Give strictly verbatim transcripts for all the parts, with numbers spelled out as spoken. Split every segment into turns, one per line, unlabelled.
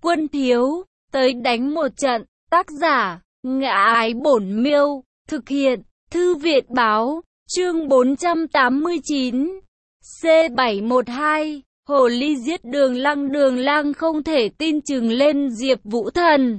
Quân thiếu, tới đánh một trận. Tác giả, Ngã Ái Bổn Miêu. Thực hiện, Thư Viện Báo. Chương bốn trăm tám mươi chín. C bảy một hai. Hồ ly giết Đường Lăng. Đường Lăng không thể tin chừng lên Diệp Vũ Thần.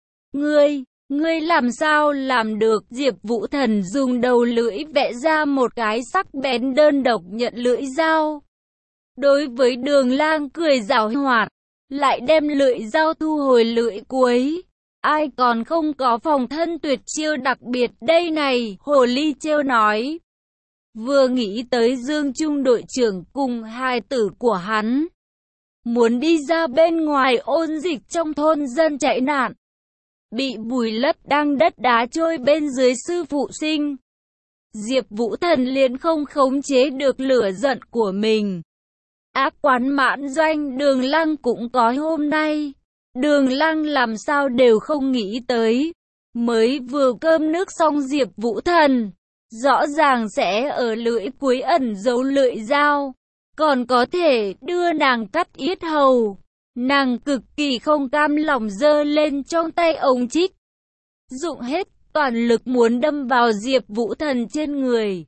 Ngươi, ngươi làm sao làm được? Diệp Vũ Thần dùng đầu lưỡi vẽ ra một cái sắc bén đơn độc nhận lưỡi dao. Đối với Đường Lang cười giảo hoạt, lại đem lưỡi dao thu hồi lưỡi cuối. Ai còn không có phòng thân tuyệt chiêu đặc biệt đây này, hồ ly trêu nói. Vừa nghĩ tới Dương Trung đội trưởng cùng hai tử của hắn, muốn đi ra bên ngoài ôn dịch trong thôn dân chạy nạn, bị vùi lấp đang đất đá trôi bên dưới sư phụ sinh. Diệp Vũ Thần liền không khống chế được lửa giận của mình. Ác quán mãn doanh, Đường Lăng cũng có hôm nay. Đường Lăng làm sao đều không nghĩ tới. Mới vừa cơm nước xong Diệp Vũ Thần, rõ ràng sẽ ở lưỡi cuối ẩn giấu lưỡi dao, còn có thể đưa nàng cắt yết hầu. Nàng cực kỳ không cam lòng giơ lên trong tay ống trích, dụng hết toàn lực muốn đâm vào Diệp Vũ Thần trên người,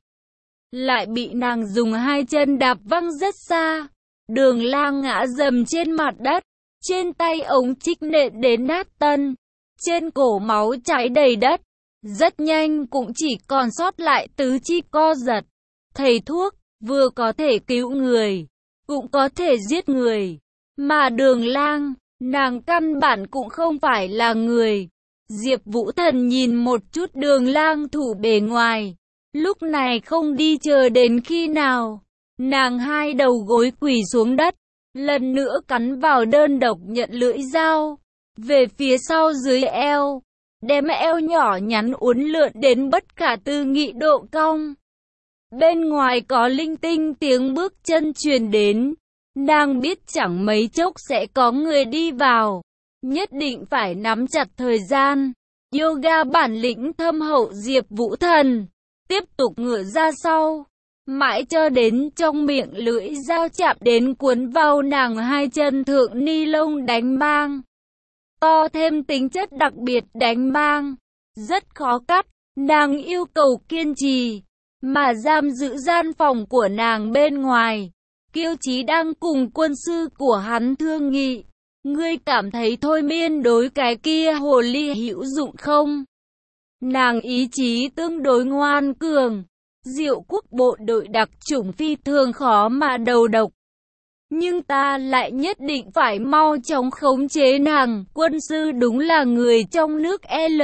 lại bị nàng dùng hai chân đạp văng rất xa. Đường Lang ngã dầm trên mặt đất, trên tay ống trích nện đến nát tân, trên cổ máu chảy đầy đất. Rất nhanh cũng chỉ còn sót lại tứ chi co giật. Thầy thuốc vừa có thể cứu người, cũng có thể giết người. Mà Đường Lang, nàng căn bản cũng không phải là người. Diệp Vũ Thần nhìn một chút Đường Lang thủ bề ngoài, lúc này không đi chờ đến khi nào. Nàng hai đầu gối quỳ xuống đất, lần nữa cắn vào đơn độc nhận lưỡi dao, về phía sau dưới eo, đem eo nhỏ nhắn uốn lượn đến bất khả tư nghị độ cong. Bên ngoài có linh tinh tiếng bước chân truyền đến, nàng biết chẳng mấy chốc sẽ có người đi vào, nhất định phải nắm chặt thời gian. Yoga bản lĩnh thâm hậu Diệp Vũ Thần tiếp tục ngửa ra sau, mãi cho đến trong miệng lưỡi dao chạm đến cuốn vào nàng hai chân thượng ni lông đánh mang. To thêm tính chất đặc biệt đánh mang, rất khó cắt, nàng yêu cầu kiên trì, mà giam giữ gian phòng của nàng bên ngoài. Kiêu Chí đang cùng quân sư của hắn thương nghị. Ngươi cảm thấy thôi miên đối cái kia hồ ly hữu dụng không? Nàng ý chí tương đối ngoan cường. Diệu quốc bộ đội đặc chủng phi thường khó mà đầu độc. Nhưng ta lại nhất định phải mau chóng khống chế nàng. Quân sư đúng là người trong nước L.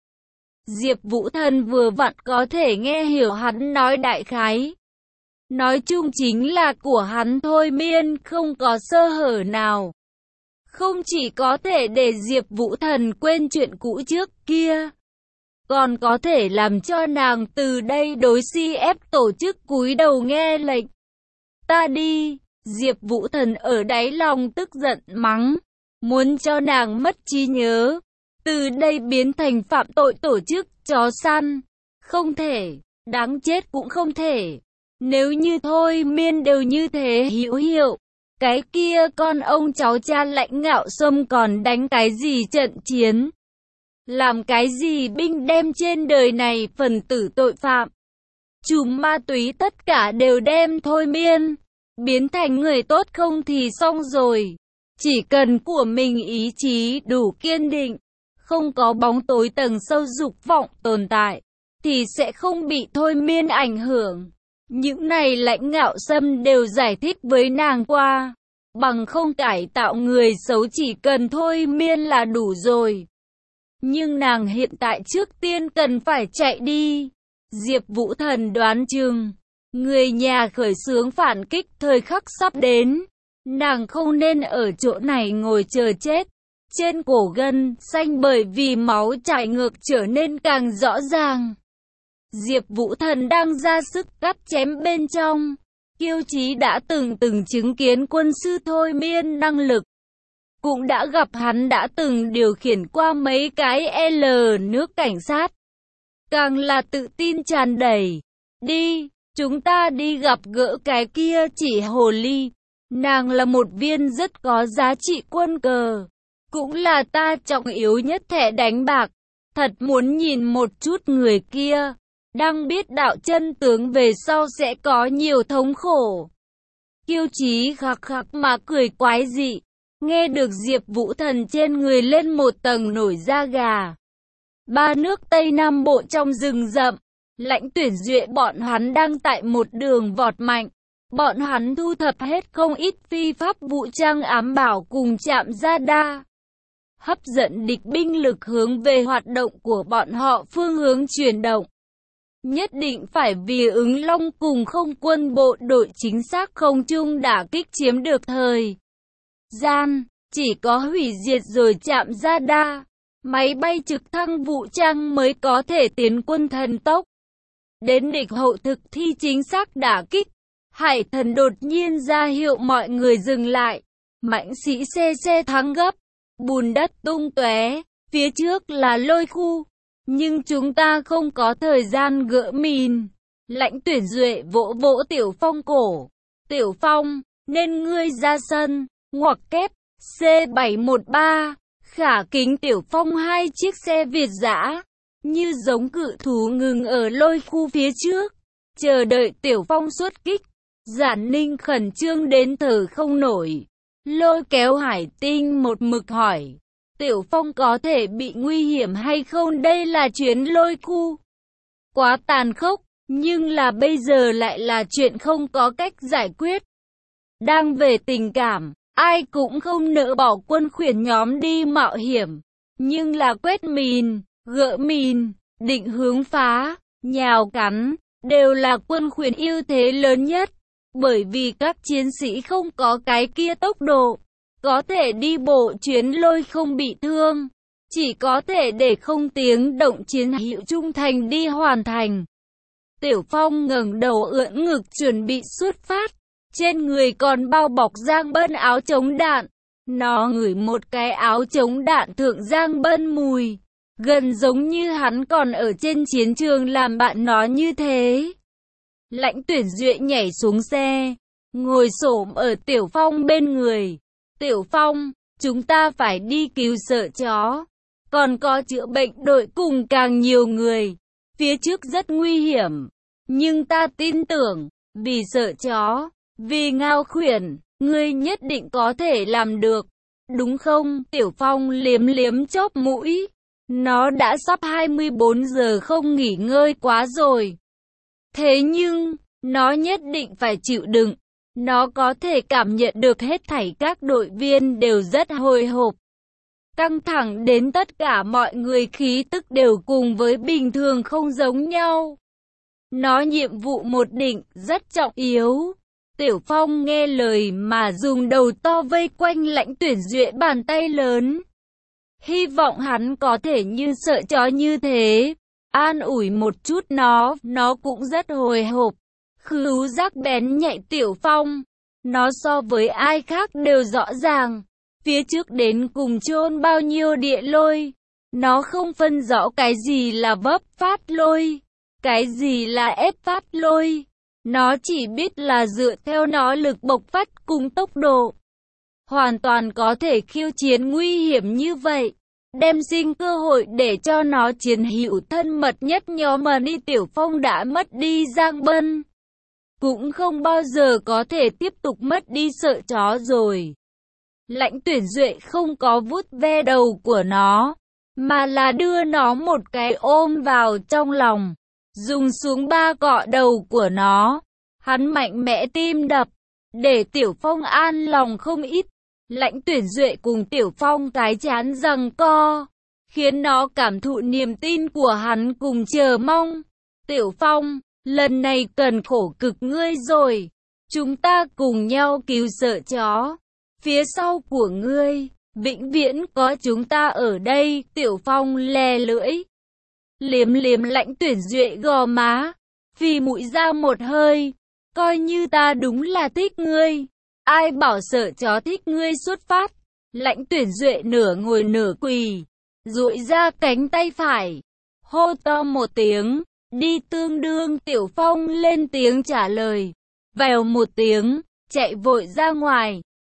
Diệp Vũ Thần vừa vặn có thể nghe hiểu hắn nói đại khái. Nói chung chính là của hắn thôi miên không có sơ hở nào. Không chỉ có thể để Diệp Vũ Thần quên chuyện cũ trước kia, còn có thể làm cho nàng từ đây đối xê ép tổ chức cúi đầu nghe lệnh. Ta đi, Diệp Vũ Thần ở đáy lòng tức giận mắng, muốn cho nàng mất trí nhớ, từ đây biến thành phạm tội tổ chức chó săn. Không thể, đáng chết cũng không thể. Nếu như thôi miên đều như thế hữu hiệu, cái kia con ông cháu cha Lãnh Ngạo Sâm còn đánh cái gì trận chiến? Làm cái gì binh đem trên đời này phần tử tội phạm, chùm ma túy tất cả đều đem thôi miên, biến thành người tốt không thì xong rồi. Chỉ cần của mình ý chí đủ kiên định, không có bóng tối tầng sâu dục vọng tồn tại, thì sẽ không bị thôi miên ảnh hưởng. Những này Lãnh Ngạo Sâm đều giải thích với nàng qua, bằng không cải tạo người xấu chỉ cần thôi miên là đủ rồi. Nhưng nàng hiện tại trước tiên cần phải chạy đi. Diệp Vũ Thần đoán chừng, người nhà khởi xướng phản kích thời khắc sắp đến. Nàng không nên ở chỗ này ngồi chờ chết. Trên cổ gân xanh bởi vì máu chảy ngược trở nên càng rõ ràng. Diệp Vũ Thần đang ra sức cắt chém bên trong. Kiêu Chí đã từng từng chứng kiến quân sư thôi miên năng lực, cũng đã gặp hắn đã từng điều khiển qua mấy cái L nước cảnh sát. Càng là tự tin tràn đầy. Đi, chúng ta đi gặp gỡ cái kia chỉ hồ ly. Nàng là một viên rất có giá trị quân cờ, cũng là ta trọng yếu nhất thẻ đánh bạc. Thật muốn nhìn một chút người kia, đang biết đạo chân tướng về sau sẽ có nhiều thống khổ. Kiêu Chí khắc khắc mà cười quái dị, nghe được Diệp Vũ Thần trên người lên một tầng nổi da gà. Ba nước Tây Nam Bộ trong rừng rậm, Lãnh Tuyển Duệ bọn hắn đang tại một đường vọt mạnh. Bọn hắn thu thập hết không ít phi pháp vũ trang ám bảo cùng chạm gia đa. Hấp dẫn địch binh lực hướng về hoạt động của bọn họ phương hướng chuyển động. Nhất định phải vì ứng long cùng không quân bộ đội chính xác không trung đả kích chiếm được thời gian, chỉ có hủy diệt rồi chạm gia đa. Máy bay trực thăng vũ trang mới có thể tiến quân thần tốc. Đến địch hậu thực thi chính xác đả kích. Hải Thần đột nhiên ra hiệu mọi người dừng lại. Mãnh sĩ xe xe thắng gấp. Bùn đất tung tóe. Phía trước là lôi khu. Nhưng chúng ta không có thời gian gỡ mìn. Lãnh Tuyển Duệ vỗ vỗ Tiểu Phong cổ. Tiểu Phong, nên ngươi ra sân. Ngoặc kép. C bảy một ba. Khả kính Tiểu Phong hai chiếc xe Việt dã, như giống cự thú ngừng ở lôi khu phía trước, chờ đợi Tiểu Phong xuất kích. Giản Ninh khẩn trương đến thở không nổi, lôi kéo Hải Tinh một mực hỏi, Tiểu Phong có thể bị nguy hiểm hay không? Đây là chuyến lôi khu quá tàn khốc, nhưng là bây giờ lại là chuyện không có cách giải quyết. Đang về tình cảm, ai cũng không nỡ bỏ quân khuyển nhóm đi mạo hiểm, nhưng là quét mìn, gỡ mìn, định hướng phá, nhào cắn, đều là quân khuyển ưu thế lớn nhất, bởi vì các chiến sĩ không có cái kia tốc độ, có thể đi bộ chuyến lôi không bị thương, chỉ có thể để không tiếng động chiến hữu trung thành đi hoàn thành. Tiểu Phong ngẩng đầu ưỡn ngực chuẩn bị xuất phát. Trên người còn bao bọc Giang Bân áo chống đạn. Nó ngửi một cái áo chống đạn thượng Giang Bân mùi. Gần giống như hắn còn ở trên chiến trường làm bạn nó như thế. Lãnh Tuyển Duệ nhảy xuống xe, ngồi xổm ở Tiểu Phong bên người. Tiểu Phong, chúng ta phải đi cứu sợ chó. Còn có chữa bệnh đội cùng càng nhiều người. Phía trước rất nguy hiểm. Nhưng ta tin tưởng, vì sợ chó, vì ngao khuyển, ngươi nhất định có thể làm được. Đúng không? Tiểu Phong liếm liếm chóp mũi. Nó đã sắp hai mươi bốn giờ không nghỉ ngơi quá rồi. Thế nhưng, nó nhất định phải chịu đựng. Nó có thể cảm nhận được hết thảy các đội viên đều rất hồi hộp. Căng thẳng đến tất cả mọi người khí tức đều cùng với bình thường không giống nhau. Nó nhiệm vụ một định, rất trọng yếu. Tiểu Phong nghe lời mà dùng đầu to vây quanh Lãnh Tuyển Duệ bàn tay lớn. Hy vọng hắn có thể như sợ chó như thế. An ủi một chút nó, nó cũng rất hồi hộp. Khứu giác bén nhạy Tiểu Phong. Nó so với ai khác đều rõ ràng. Phía trước đến cùng chôn bao nhiêu địa lôi. Nó không phân rõ cái gì là vấp phát lôi, cái gì là ép phát lôi. Nó chỉ biết là dựa theo nó lực bộc phát cùng tốc độ. Hoàn toàn có thể khiêu chiến nguy hiểm như vậy. Đem sinh cơ hội để cho nó chiến hữu thân mật nhất nhóm mà đi. Tiểu Phong đã mất đi Giang Bân. Cũng không bao giờ có thể tiếp tục mất đi sợ chó rồi. Lãnh Tuyển Duệ không có vuốt ve đầu của nó, mà là đưa nó một cái ôm vào trong lòng. Dùng xuống ba cọ đầu của nó. Hắn mạnh mẽ tim đập, để Tiểu Phong an lòng không ít. Lãnh Tuyển Duệ cùng Tiểu Phong cái chán giằng co, khiến nó cảm thụ niềm tin của hắn cùng chờ mong. Tiểu Phong, lần này cần khổ cực ngươi rồi. Chúng ta cùng nhau cứu sợ chó. Phía sau của ngươi, vĩnh viễn có chúng ta ở đây. Tiểu Phong lè lưỡi, liếm liếm Lãnh Tuyển Duệ gò má, phì mũi ra một hơi. Coi như ta đúng là thích ngươi. Ai bảo sợ chó thích ngươi xuất phát. Lãnh Tuyển Duệ nửa ngồi nửa quỳ, duỗi ra cánh tay phải, hô to một tiếng, đi. Tương đương Tiểu Phong lên tiếng trả lời, vèo một tiếng, chạy vội ra ngoài.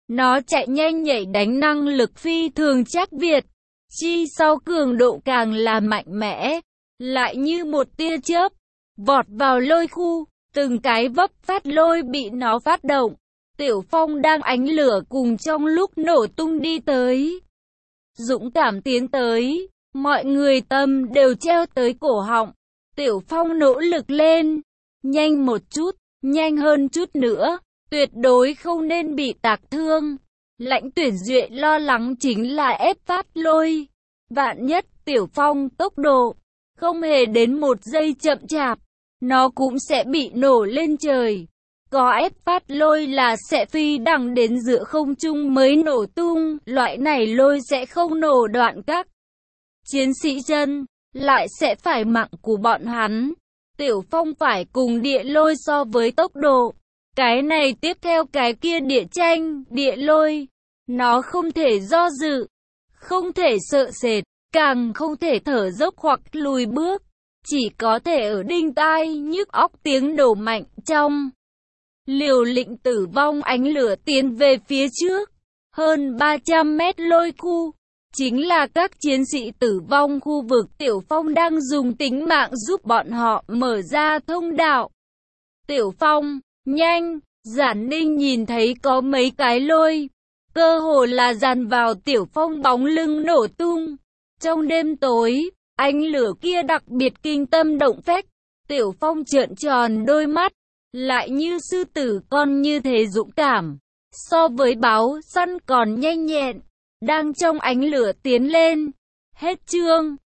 Nó chạy nhanh nhảy đánh năng lực phi thường chắc Việt. Chi sau cường độ càng là mạnh mẽ. Lại như một tia chớp. Vọt vào lôi khu. Từng cái vấp phát lôi bị nó phát động. Tiểu Phong đang ánh lửa cùng trong lúc nổ tung đi tới. Dũng cảm tiến tới. Mọi người tâm đều treo tới cổ họng. Tiểu Phong nỗ lực lên. Nhanh một chút, nhanh hơn chút nữa. Tuyệt đối không nên bị tạc thương. Lãnh Tuyển Duệ lo lắng chính là ép phát lôi. Vạn nhất Tiểu Phong tốc độ không hề đến một giây chậm chạp, nó cũng sẽ bị nổ lên trời. Có ép phát lôi là sẽ phi đằng đến giữa không trung mới nổ tung. Loại này lôi sẽ không nổ đoạn các chiến sĩ chân, lại sẽ phải mạng của bọn hắn. Tiểu Phong phải cùng địa lôi so với tốc độ. Cái này tiếp theo cái kia địa tranh, địa lôi. Nó không thể do dự, không thể sợ sệt, càng không thể thở dốc hoặc lùi bước. Chỉ có thể ở đinh tai nhức óc tiếng nổ mạnh trong. Liều lĩnh tử vong ánh lửa tiến về phía trước. Hơn ba trăm mét lôi khu. Chính là các chiến sĩ tử vong khu vực. Tiểu Phong đang dùng tính mạng giúp bọn họ mở ra thông đạo. Tiểu Phong, nhanh! Giản Ninh nhìn thấy có mấy cái lôi. Cơ hồ là dàn vào Tiểu Phong bóng lưng nổ tung. Trong đêm tối, ánh lửa kia đặc biệt kinh tâm động phách. Tiểu Phong trợn tròn đôi mắt. Lại như sư tử con như thế dũng cảm. So với báo săn còn nhanh nhẹn. Đang trong ánh lửa tiến lên. Hết chương.